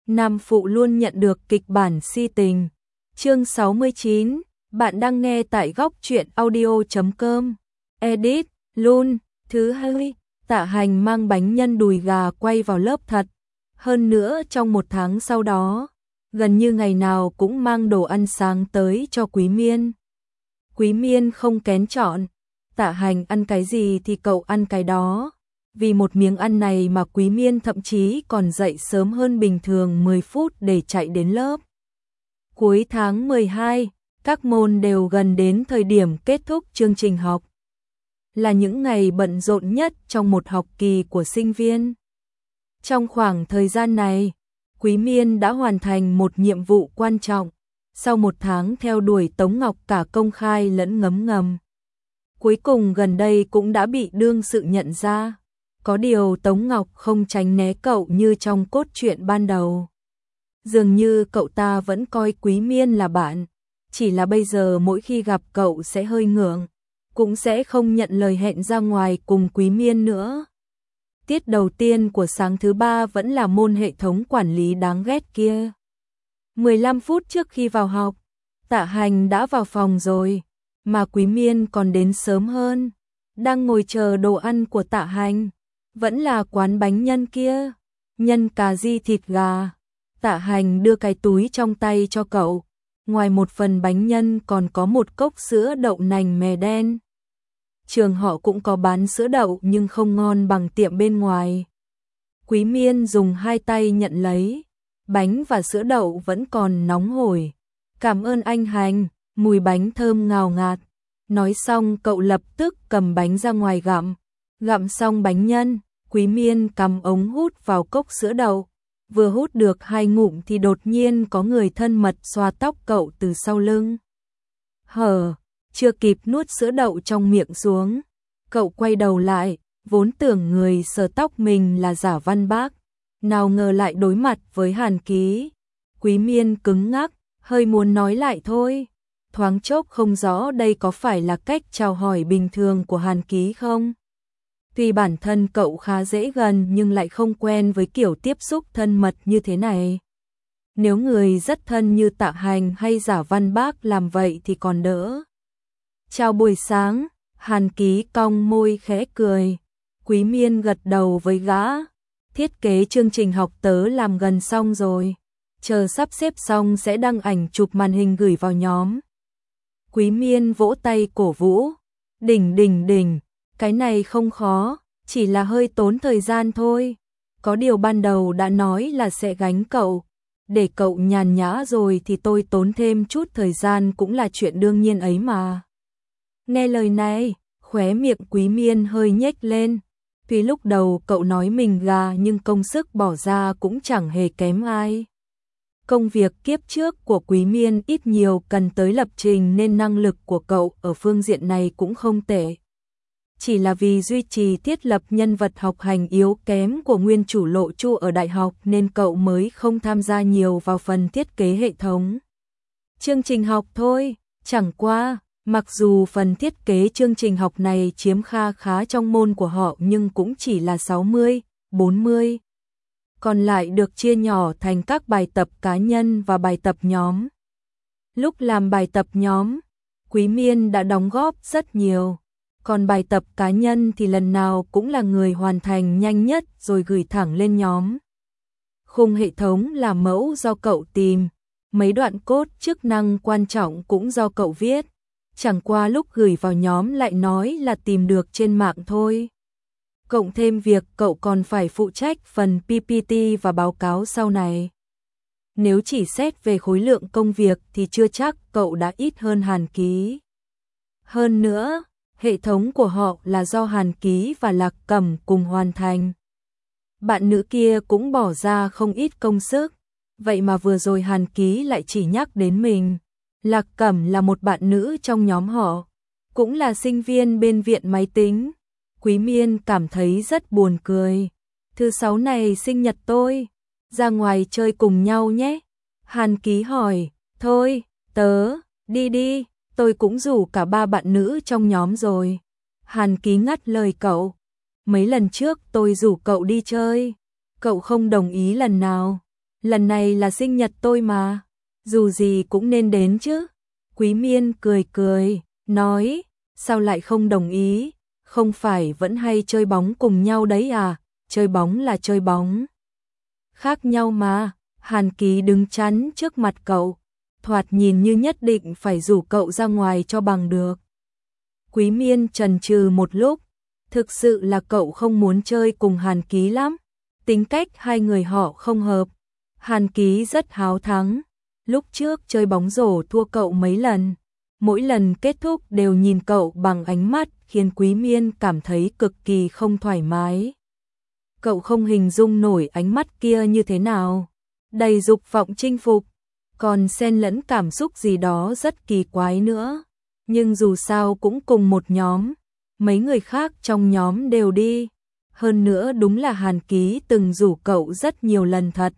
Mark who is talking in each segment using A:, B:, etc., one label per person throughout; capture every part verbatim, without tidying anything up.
A: Nam phụ luôn nhận được kịch bản si tình. Chương sáu mươi chín, bạn đang nghe tại góc truyện audio chấm com. Edit, Lun, thứ hai, Tạ Hành mang bánh nhân đùi gà quay vào lớp thật. Hơn nữa trong một tháng sau đó, gần như ngày nào cũng mang đồ ăn sáng tới cho Quý Miên. Quý Miên không kén chọn, Tạ Hành ăn cái gì thì cậu ăn cái đó. Vì một miếng ăn này mà Quý Miên thậm chí còn dậy sớm hơn bình thường mười phút để chạy đến lớp. Cuối tháng mười hai, các môn đều gần đến thời điểm kết thúc chương trình học. Là những ngày bận rộn nhất trong một học kỳ của sinh viên. Trong khoảng thời gian này, Quý Miên đã hoàn thành một nhiệm vụ quan trọng. Sau một tháng theo đuổi Tống Ngọc cả công khai lẫn ngấm ngầm, cuối cùng gần đây cũng đã bị đương sự nhận ra. Có điều Tống Ngọc không tránh né cậu như trong cốt truyện ban đầu. Dường như cậu ta vẫn coi Quý Miên là bạn, chỉ là bây giờ mỗi khi gặp cậu sẽ hơi ngượng, cũng sẽ không nhận lời hẹn ra ngoài cùng Quý Miên nữa. Tiết đầu tiên của sáng thứ ba vẫn là môn hệ thống quản lý đáng ghét kia. mười lăm phút trước khi vào học, Tạ Hành đã vào phòng rồi, mà Quý Miên còn đến sớm hơn, đang ngồi chờ đồ ăn của Tạ Hành. Vẫn là quán bánh nhân kia, nhân cà ri thịt gà. Tạ Hành đưa cái túi trong tay cho cậu, ngoài một phần bánh nhân còn có một cốc sữa đậu nành mè đen. Trường họ cũng có bán sữa đậu nhưng không ngon bằng tiệm bên ngoài. Quý Miên dùng hai tay nhận lấy, bánh và sữa đậu vẫn còn nóng hổi. Cảm ơn anh Hành, mùi bánh thơm ngào ngạt. Nói xong cậu lập tức cầm bánh ra ngoài gặm. Gặm xong bánh nhân, Quý Miên cắm ống hút vào cốc sữa đậu. Vừa hút được hai ngụm thì đột nhiên có người thân mật xoa tóc cậu từ sau lưng. Hờ, chưa kịp nuốt sữa đậu trong miệng xuống, cậu quay đầu lại, vốn tưởng người sờ tóc mình là Giả Văn Bác, nào ngờ lại đối mặt với Hàn Ký. Quý Miên cứng ngắc, hơi muốn nói lại thôi, thoáng chốc không rõ đây có phải là cách chào hỏi bình thường của Hàn Ký không. Tuy bản thân cậu khá dễ gần nhưng lại không quen với kiểu tiếp xúc thân mật như thế này. Nếu người rất thân như Tạ Hành hay Giả Văn Bác làm vậy thì còn đỡ. Chào buổi sáng, Hàn Ký cong môi khẽ cười. Quý Miên gật đầu với gã. Thiết kế chương trình học tớ làm gần xong rồi. Chờ sắp xếp xong sẽ đăng ảnh chụp màn hình gửi vào nhóm. Quý Miên vỗ tay cổ vũ. Đỉnh đỉnh đỉnh. Cái này không khó, chỉ là hơi tốn thời gian thôi. Có điều ban đầu đã nói là sẽ gánh cậu. Để cậu nhàn nhã rồi thì tôi tốn thêm chút thời gian cũng là chuyện đương nhiên ấy mà. Nghe lời này, khóe miệng Quý Miên hơi nhếch lên. Tuy lúc đầu cậu nói mình gà nhưng công sức bỏ ra cũng chẳng hề kém ai. Công việc kiếp trước của Quý Miên ít nhiều cần tới lập trình nên năng lực của cậu ở phương diện này cũng không tệ. Chỉ là vì duy trì thiết lập nhân vật học hành yếu kém của nguyên chủ Lộ Chu ở đại học nên cậu mới không tham gia nhiều vào phần thiết kế hệ thống. Chương trình học thôi, chẳng qua, mặc dù phần thiết kế chương trình học này chiếm kha khá trong môn của họ nhưng cũng chỉ là sáu mươi, bốn mươi. Còn lại được chia nhỏ thành các bài tập cá nhân và bài tập nhóm. Lúc làm bài tập nhóm, Quý Miên đã đóng góp rất nhiều. Còn bài tập cá nhân thì lần nào cũng là người hoàn thành nhanh nhất rồi gửi thẳng lên nhóm. Khung hệ thống là mẫu do cậu tìm, mấy đoạn code chức năng quan trọng cũng do cậu viết. Chẳng qua lúc gửi vào nhóm lại nói là tìm được trên mạng thôi. Cộng thêm việc cậu còn phải phụ trách phần pê pê tê và báo cáo sau này. Nếu chỉ xét về khối lượng công việc thì chưa chắc cậu đã ít hơn Hàn Ký. Hơn nữa, hệ thống của họ là do Hàn Ký và Lạc Cẩm cùng hoàn thành. Bạn nữ kia cũng bỏ ra không ít công sức, vậy mà vừa rồi Hàn Ký lại chỉ nhắc đến mình. Lạc Cẩm là một bạn nữ trong nhóm họ, cũng là sinh viên bên viện máy tính. Quý Miên cảm thấy rất buồn cười. Thứ sáu này sinh nhật tôi, ra ngoài chơi cùng nhau nhé. Hàn Ký hỏi, thôi, tớ, đi đi. Tôi cũng rủ cả ba bạn nữ trong nhóm rồi. Hàn Ký ngắt lời cậu. Mấy lần trước tôi rủ cậu đi chơi, cậu không đồng ý lần nào. lần này là sinh nhật tôi mà, dù gì cũng nên đến chứ. Quý Miên cười cười, nói, sao lại không đồng ý, không phải vẫn hay chơi bóng cùng nhau đấy à, chơi bóng là chơi bóng. Khác nhau mà, Hàn Ký đứng chắn trước mặt cậu, thoạt nhìn như nhất định phải rủ cậu ra ngoài cho bằng được. Quý Miên chần chừ một lúc, thực sự là cậu không muốn chơi cùng Hàn Ký lắm, tính cách hai người họ không hợp. Hàn Ký rất háo thắng, lúc trước chơi bóng rổ thua cậu mấy lần, mỗi lần kết thúc đều nhìn cậu bằng ánh mắt khiến Quý Miên cảm thấy cực kỳ không thoải mái. Cậu không hình dung nổi ánh mắt kia như thế nào, đầy dục vọng chinh phục, còn xen lẫn cảm xúc gì đó rất kỳ quái nữa. Nhưng dù sao cũng cùng một nhóm, mấy người khác trong nhóm đều đi. Hơn nữa đúng là Hàn Ký từng rủ cậu rất nhiều lần thật.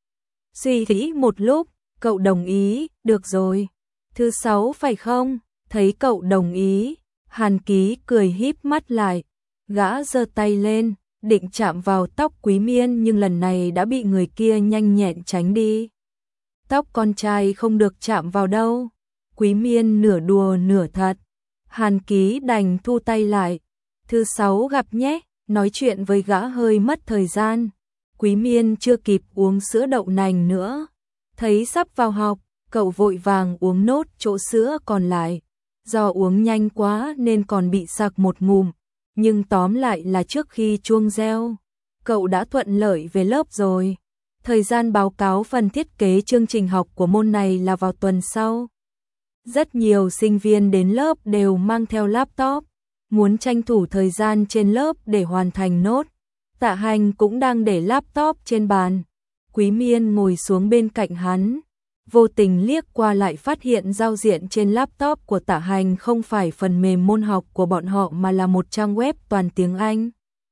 A: Suy nghĩ một lúc, cậu đồng ý, được rồi. Thứ sáu phải không? Thấy cậu đồng ý, Hàn Ký cười híp mắt lại, gã giơ tay lên, định chạm vào tóc Quý Miên nhưng lần này đã bị người kia nhanh nhẹn tránh đi. Tóc con trai không được chạm vào đâu. Quý Miên nửa đùa nửa thật. Hàn Ký đành thu tay lại. Thứ sáu gặp nhé, nói chuyện với gã hơi mất thời gian. Quý Miên chưa kịp uống sữa đậu nành nữa. Thấy sắp vào học, cậu vội vàng uống nốt chỗ sữa còn lại. Do uống nhanh quá nên còn bị sặc một ngụm. Nhưng tóm lại là trước khi chuông reo, cậu đã thuận lợi về lớp rồi. Thời gian báo cáo phần thiết kế chương trình học của môn này là vào tuần sau. Rất nhiều sinh viên đến lớp đều mang theo laptop, muốn tranh thủ thời gian trên lớp để hoàn thành nốt. Tạ Hành cũng đang để laptop trên bàn. Quý Miên ngồi xuống bên cạnh hắn, vô tình liếc qua lại phát hiện giao diện trên laptop của Tạ Hành không phải phần mềm môn học của bọn họ mà là một trang web toàn tiếng Anh.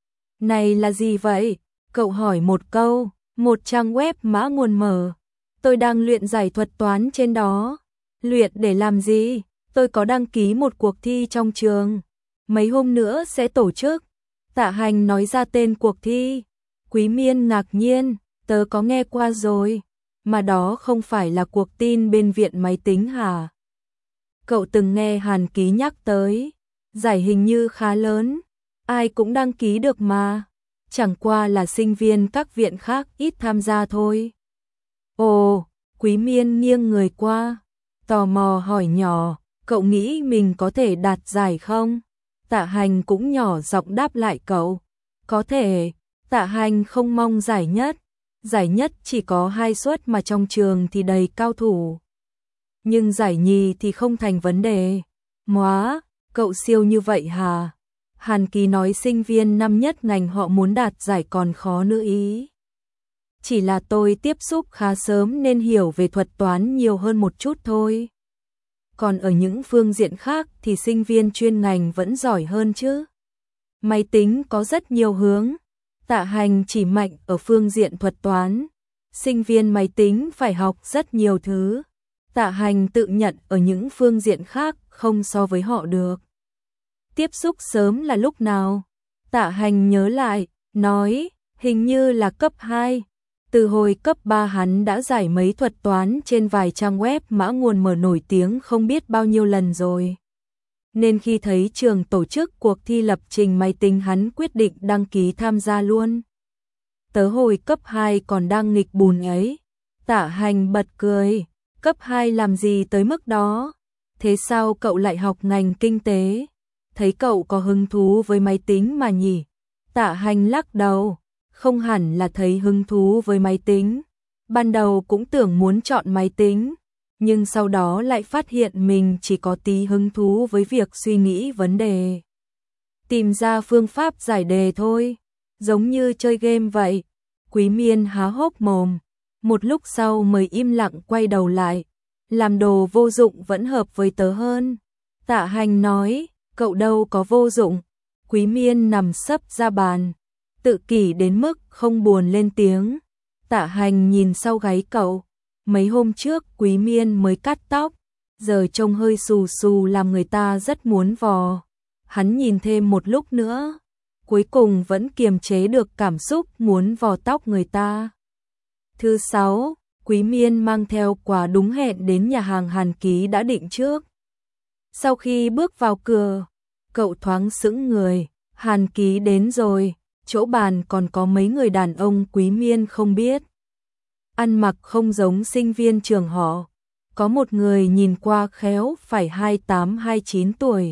A: Này là gì vậy? Cậu hỏi một câu. Một trang web mã nguồn mở. Tôi đang luyện giải thuật toán trên đó. Luyện để làm gì? Tôi có đăng ký một cuộc thi trong trường. Mấy hôm nữa sẽ tổ chức. Tạ Hành nói ra tên cuộc thi. Quý Miên ngạc nhiên, tớ có nghe qua rồi. Mà đó không phải là cuộc tin bên viện máy tính hả? Cậu từng nghe Hàn Ký nhắc tới. Giải hình như khá lớn. Ai cũng đăng ký được mà. Chẳng qua là sinh viên các viện khác ít tham gia thôi. Ồ, Quý Miên nghiêng người qua, tò mò hỏi nhỏ, cậu nghĩ mình có thể đạt giải không? Tạ Hành cũng nhỏ giọng đáp lại cậu, có thể. Tạ Hành không mong giải nhất, giải nhất chỉ có hai suất mà trong trường thì đầy cao thủ. Nhưng giải nhì thì không thành vấn đề. Móa, cậu siêu như vậy hả? Hàn Ký nói sinh viên năm nhất ngành họ muốn đạt giải còn khó nữa ý. Chỉ là tôi tiếp xúc khá sớm nên hiểu về thuật toán nhiều hơn một chút thôi. Còn ở những phương diện khác thì sinh viên chuyên ngành vẫn giỏi hơn chứ. Máy tính có rất nhiều hướng. Tạ Hành chỉ mạnh ở phương diện thuật toán. Sinh viên máy tính phải học rất nhiều thứ. Tạ Hành tự nhận ở những phương diện khác không so với họ được. Tiếp xúc sớm là lúc nào? Tạ Hành nhớ lại, nói, hình như là cấp hai. Từ hồi cấp ba hắn đã giải mấy thuật toán trên vài trang web mã nguồn mở nổi tiếng không biết bao nhiêu lần rồi. Nên khi thấy trường tổ chức cuộc thi lập trình máy tính hắn quyết định đăng ký tham gia luôn. Tớ hồi cấp hai còn đang nghịch bùn ấy. Tạ Hành bật cười, cấp hai làm gì tới mức đó? Thế sao cậu lại học ngành kinh tế? Thấy cậu có hứng thú với máy tính mà nhỉ? Tạ Hành lắc đầu, không hẳn là thấy hứng thú với máy tính. Ban đầu cũng tưởng muốn chọn máy tính, nhưng sau đó lại phát hiện mình chỉ có tí hứng thú với việc suy nghĩ vấn đề. Tìm ra phương pháp giải đề thôi, giống như chơi game vậy. Quý Miên há hốc mồm, một lúc sau mới im lặng quay đầu lại. Làm đồ vô dụng vẫn hợp với tớ hơn. Tạ Hành nói, cậu đâu có vô dụng. Quý Miên nằm sấp ra bàn, tự kỷ đến mức không buồn lên tiếng. Tạ Hành nhìn sau gáy cậu, mấy hôm trước Quý Miên mới cắt tóc, giờ trông hơi xù xù làm người ta rất muốn vò. Hắn nhìn thêm một lúc nữa, cuối cùng vẫn kiềm chế được cảm xúc muốn vò tóc người ta. Thứ sáu, Quý Miên mang theo quà đúng hẹn đến nhà hàng Hàn Ký đã định trước. Sau khi bước vào cửa, cậu thoáng sững người, Hàn Ký đến rồi, chỗ bàn còn có mấy người đàn ông Quý Miên không biết. Ăn mặc không giống sinh viên trường họ, có một người nhìn qua khéo phải hai mươi tám hai mươi chín tuổi.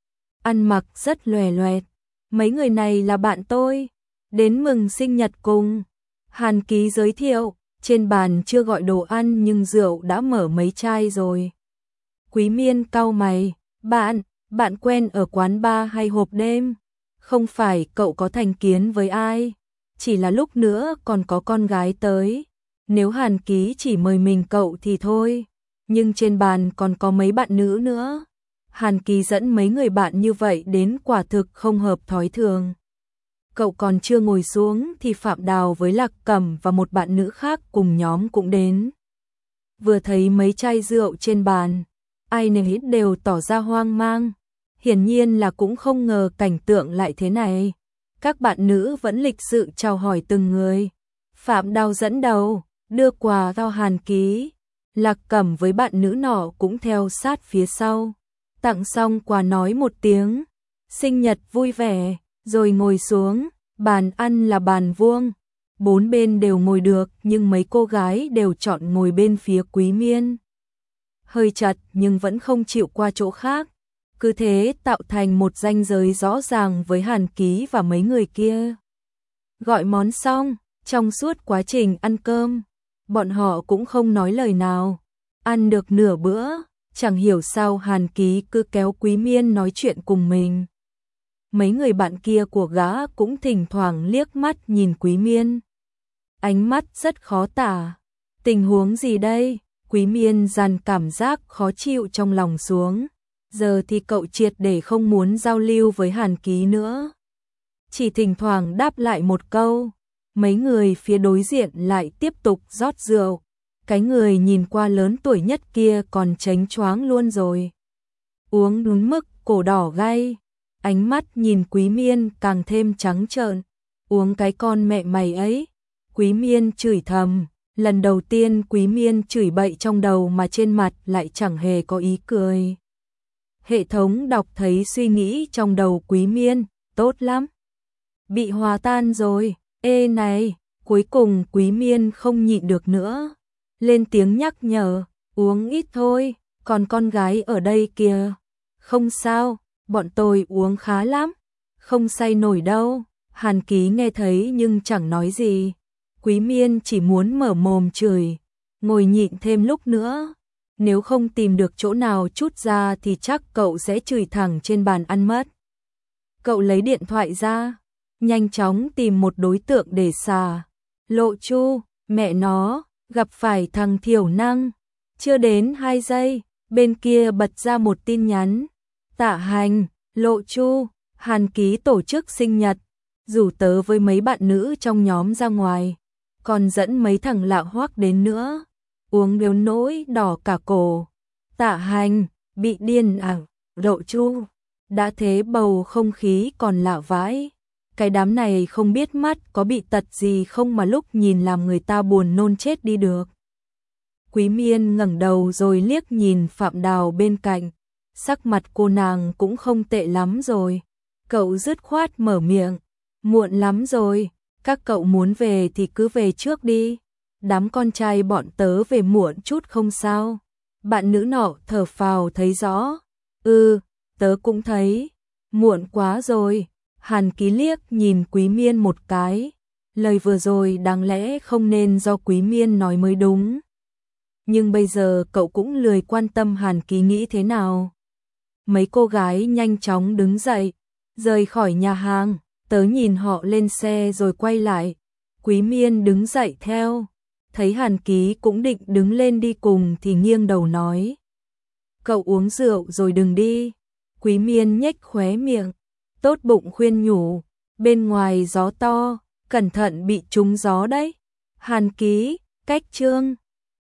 A: Ăn mặc rất lòe loẹt, mấy người này là bạn tôi, đến mừng sinh nhật cùng. Hàn Ký giới thiệu, trên bàn chưa gọi đồ ăn nhưng rượu đã mở mấy chai rồi. Quý Miên cau mày, bạn, bạn quen ở quán bar hay hộp đêm? Không phải cậu có thành kiến với ai, chỉ là lúc nữa còn có con gái tới. Nếu Hàn Ký chỉ mời mình cậu thì thôi, nhưng trên bàn còn có mấy bạn nữ nữa. Hàn Ký dẫn mấy người bạn như vậy đến quả thực không hợp thói thường. Cậu còn chưa ngồi xuống thì Phạm Đào với Lạc Cẩm và một bạn nữ khác cùng nhóm cũng đến. Vừa thấy mấy chai rượu trên bàn, ai nấy đều tỏ ra hoang mang. Hiển nhiên là cũng không ngờ cảnh tượng lại thế này. Các bạn nữ vẫn lịch sự chào hỏi từng người. Phạm Đào dẫn đầu, đưa quà cho Hàn Ký. Lạc Cẩm với bạn nữ nọ cũng theo sát phía sau. Tặng xong quà nói một tiếng, sinh nhật vui vẻ, rồi ngồi xuống. Bàn ăn là bàn vuông, bốn bên đều ngồi được nhưng mấy cô gái đều chọn ngồi bên phía Quý Miên. Hơi chật nhưng vẫn không chịu qua chỗ khác. Cứ thế tạo thành một ranh giới rõ ràng với Hàn Ký và mấy người kia. Gọi món xong, trong suốt quá trình ăn cơm, bọn họ cũng không nói lời nào. Ăn được nửa bữa, chẳng hiểu sao Hàn Ký cứ kéo Quý Miên nói chuyện cùng mình. Mấy người bạn kia của gã cũng thỉnh thoảng liếc mắt nhìn Quý Miên. Ánh mắt rất khó tả. Tình huống gì đây? Quý Miên dằn cảm giác khó chịu trong lòng xuống. Giờ thì cậu triệt để không muốn giao lưu với Hàn Ký nữa. Chỉ thỉnh thoảng đáp lại một câu. Mấy người phía đối diện lại tiếp tục rót rượu. Cái người nhìn qua lớn tuổi nhất kia còn chánh choáng luôn rồi. Uống đúng mức cổ đỏ gay. Ánh mắt nhìn Quý Miên càng thêm trắng trợn. Uống cái con mẹ mày ấy. Quý Miên chửi thầm. Lần đầu tiên Quý Miên chửi bậy trong đầu mà trên mặt lại chẳng hề có ý cười. Hệ thống đọc thấy suy nghĩ trong đầu Quý Miên, tốt lắm. Bị hòa tan rồi, ê này, cuối cùng Quý Miên không nhịn được nữa. Lên tiếng nhắc nhở, uống ít thôi, còn con gái ở đây kìa. Không sao, bọn tôi uống khá lắm, không say nổi đâu. Hàn Ký nghe thấy nhưng chẳng nói gì. Quý Miên chỉ muốn mở mồm chửi, ngồi nhịn thêm lúc nữa. Nếu không tìm được chỗ nào trút ra thì chắc cậu sẽ chửi thẳng trên bàn ăn mất. Cậu lấy điện thoại ra, nhanh chóng tìm một đối tượng để xà. Lộ Chu, mẹ nó, gặp phải thằng thiểu năng. Chưa đến hai giây, bên kia bật ra một tin nhắn. Tạ Hành, Lộ Chu, Hàn Ký tổ chức sinh nhật, rủ tớ với mấy bạn nữ trong nhóm ra ngoài, còn dẫn mấy thằng lạ hoắc đến nữa. Uống đến nỗi đỏ cả cổ. Tạ Hành, bị điên à? Lộ Chu, đã thế bầu không khí còn lạ vãi. Cái đám này không biết mắt có bị tật gì không mà lúc nhìn làm người ta buồn nôn chết đi được. Quý Miên ngẩng đầu rồi liếc nhìn Phạm Đào bên cạnh. Sắc mặt cô nàng cũng không tệ lắm rồi. Cậu dứt khoát mở miệng. Muộn lắm rồi, các cậu muốn về thì cứ về trước đi. Đám con trai bọn tớ về muộn chút không sao. Bạn nữ nọ thở phào thấy rõ. Ừ, tớ cũng thấy. Muộn quá rồi. Hàn Ký liếc nhìn Quý Miên một cái. Lời vừa rồi đáng lẽ không nên do Quý Miên nói mới đúng. Nhưng bây giờ cậu cũng lười quan tâm Hàn Ký nghĩ thế nào. Mấy cô gái nhanh chóng đứng dậy, rời khỏi nhà hàng. Tớ nhìn họ lên xe rồi quay lại. Quý Miên đứng dậy theo. Thấy Hàn Ký cũng định đứng lên đi cùng thì nghiêng đầu nói. Cậu uống rượu rồi đừng đi. Quý Miên nhếch khóe miệng, tốt bụng khuyên nhủ. Bên ngoài gió to, cẩn thận bị trúng gió đấy. Hàn Ký, cách chương.